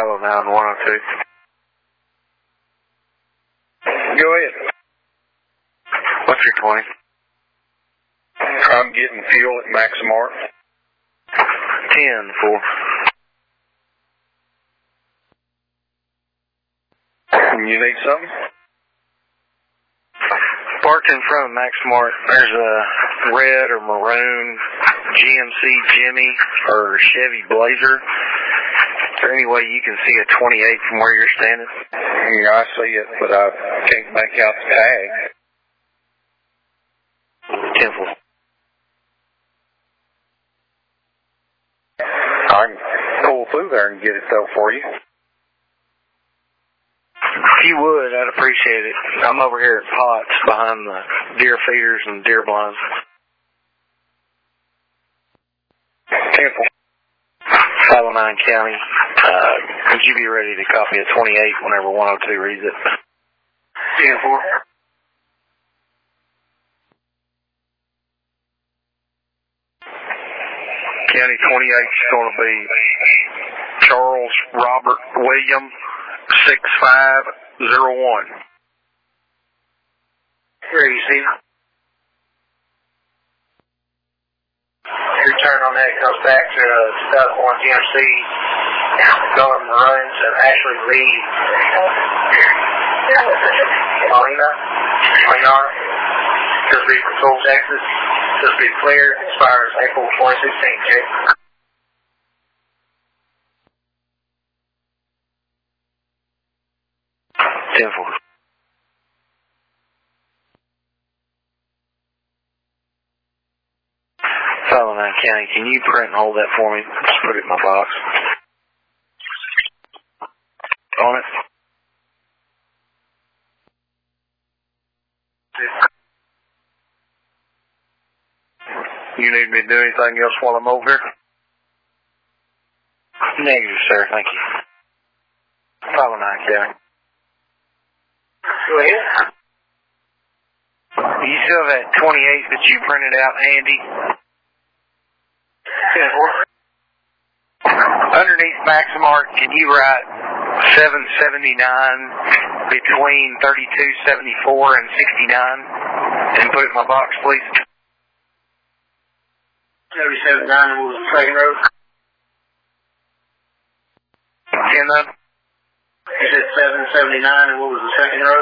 Hello, 9102. Go ahead. What's your 20? I'm getting fuel at Maximart. 10-4. You need something? Parked in front of Maximart, there's a red or maroon GMC Jimmy or Chevy Blazer. Is there any way you can see a 28 from where you're standing? Yeah, I see it, but I can't make out the tag. 10-4. I can pull through there and get it, though, for you. If you would, I'd appreciate it. I'm over here at Potts behind the deer feeders and deer blinds. 10-4. 509 County. Would you be ready to copy a 28 whenever 102 reads it? 10-4. County 28 is going to be Charles Robert William 6501. Here you see. Your turn on that comes back to 2001 GMC, color maroons, and Ashley Reed. Molina, Chesapeake Patrol, Texas. Chesapeake clear, expires April 2016, Jake. Tenfold. County, can you print and hold that for me? Just put it in my box. On it. You need me to do anything else while I'm over here? Negative, sir. Thank you. 509 County. Go ahead. You still have that 28 that you printed out, Andy? Underneath Maximart, can you write 779 between 3274 and 69 and put it in my box, please? 779 and what was the second row? 10 You said 779 and what was the second row?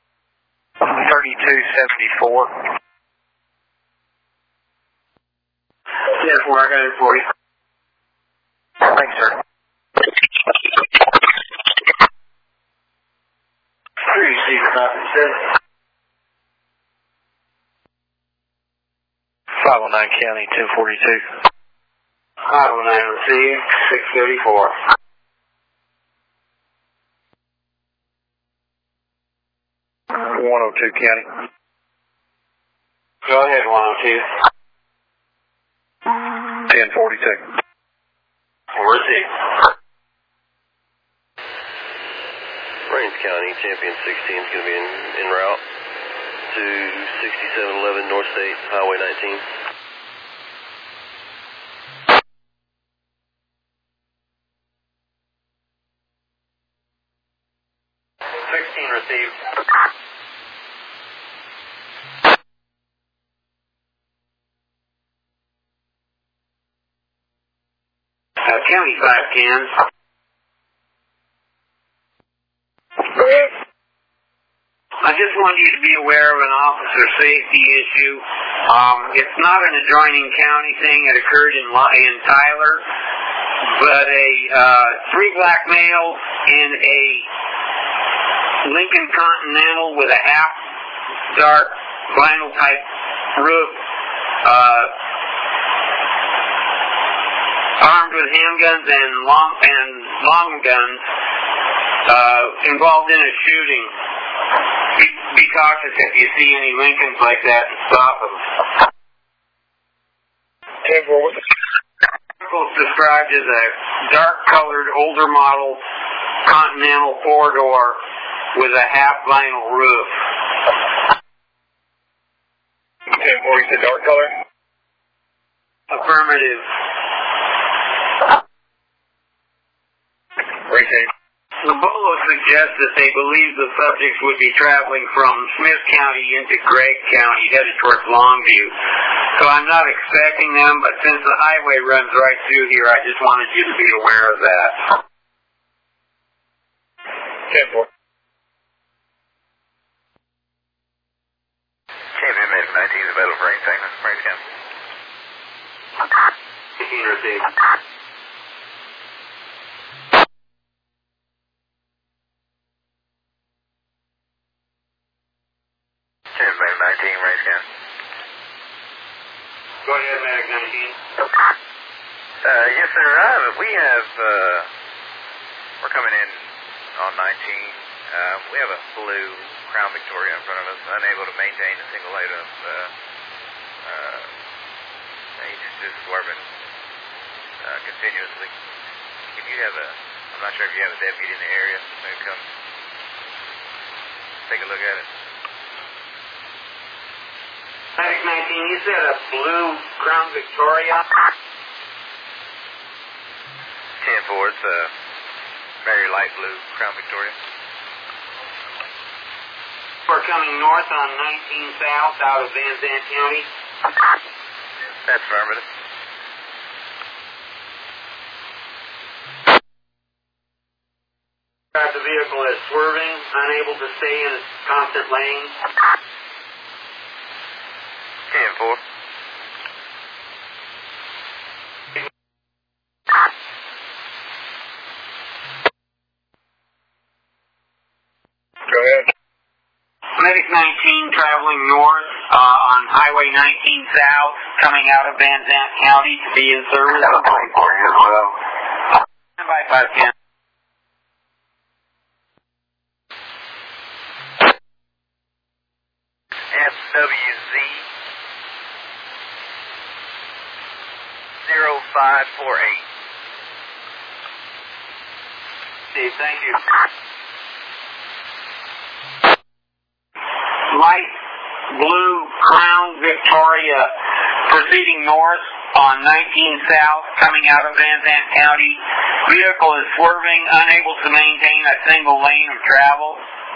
3274. Yes, I got it for you. Thanks, sir. Receive copy, sir. 509 County, 1042. 509 received, 634. County. Go ahead, 102. 1042. Received. Rains County, Champion 16 is going to be en route to 6711 North State Highway 19. Received. County 510. I just wanted you to be aware of an officer safety issue. It's not an adjoining county thing. It occurred in Tyler, but three black males in a Lincoln Continental with a half dark vinyl type roof, armed with handguns and long guns, involved in a shooting. Be cautious if you see any Lincolns like that and stop them. Vehicle's described as a dark-colored, older model Continental four-door with a half vinyl roof. 10-4, you said dark color? Affirmative. County. The Bolo suggests that they believe the subjects would be traveling from Smith County into Gregg County, headed towards Longview. So I'm not expecting them, but since the highway runs right through here, I just wanted you to be aware of that. 10-4. Champion Medic 19 is available for range segment. Range count. 15 received. Champion Medic 19, range count. Go ahead, Medic 19. Yes, sir. We're coming in on 19. We have a blue Crown Victoria in front of us, unable to maintain a single lane of, he's just swerving continuously. Can you have I'm not sure if you have a deputy in the area, maybe come take a look at it. Medic 19, you said a blue Crown Victoria? 10-4, it's a very light blue Crown Victoria. We're coming north on 19 South out of Van Zandt County. That's affirmative. The vehicle is swerving, unable to stay in its constant lane. 10-4. Go ahead. Medic 19 traveling north on Highway 19 South, coming out of Van Zandt County to be in service. 24 as well. Stand by 510. FWZ 0548. Steve, thank you. Light blue Crown Victoria proceeding north on 19 South, coming out of Van Zandt County. Vehicle is swerving, unable to maintain a single lane of travel.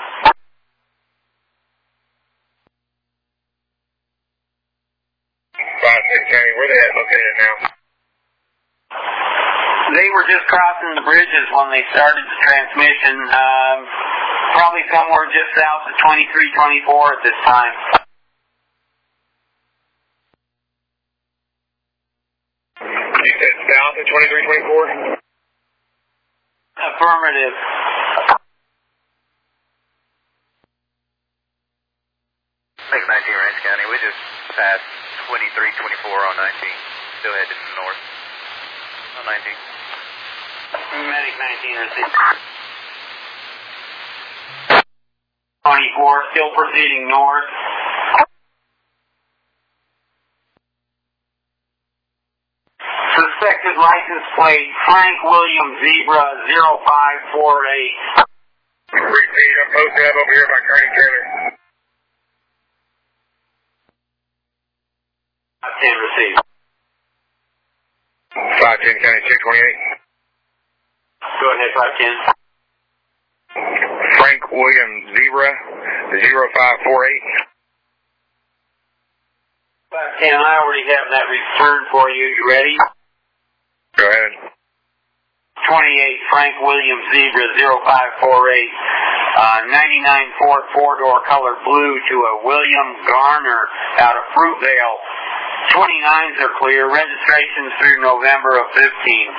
County, where they at located now? They were just crossing the bridges when they started the transmission, probably somewhere just south of 2324 at this time. You said south of 2324? Affirmative. Make 19 Range County. We just passed 2324 on 19. Still headed north on 19. Medic 19 received. 24, still proceeding north. Suspected license plate, Frank William Zebra 0548. Repeat, I'm posted up over here by Kearney Taylor. 10 received. 510 County 628. Go ahead, 510. Frank William Zebra 0548. 510, I already have that returned for you. You ready? Go ahead. 28 Frank William Zebra 0548. 99 Ford four-door color blue to a William Garner out of Fruitvale. 29s are clear. Registrations through November of 15.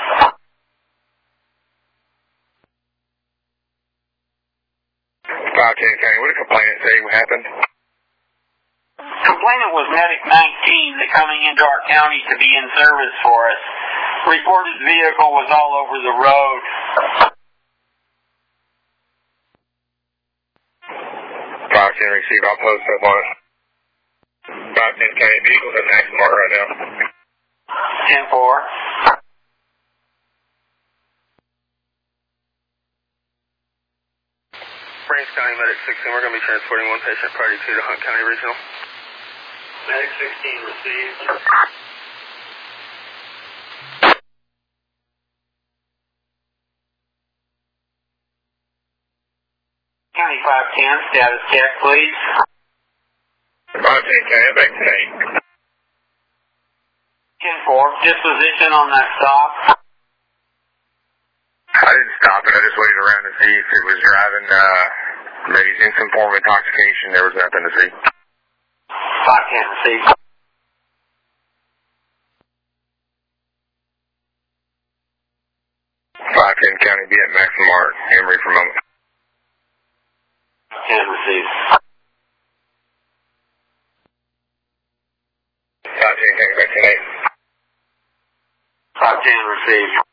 510 County, what did the complainant say happened? Complainant was Medic 19 that coming into our county to be in service for us. Reported vehicle was all over the road. 510 received, I'll post up on it. 510 County, vehicles at Max Mart right now. 10-4. Range County Medic 16, we're going to be transporting one patient party to the Hunt County Regional. Medic 16 received. County 510, status check, please. 510 County, back to 8. 10-4, disposition on that stop. I didn't stop it. I just waited around to see if it was driving, maybe in some form of intoxication. There was nothing to see. 510 received. 510 County, be at Maximum Art, Emory for a moment. 10 received. 510 County, back to 8. 510 received.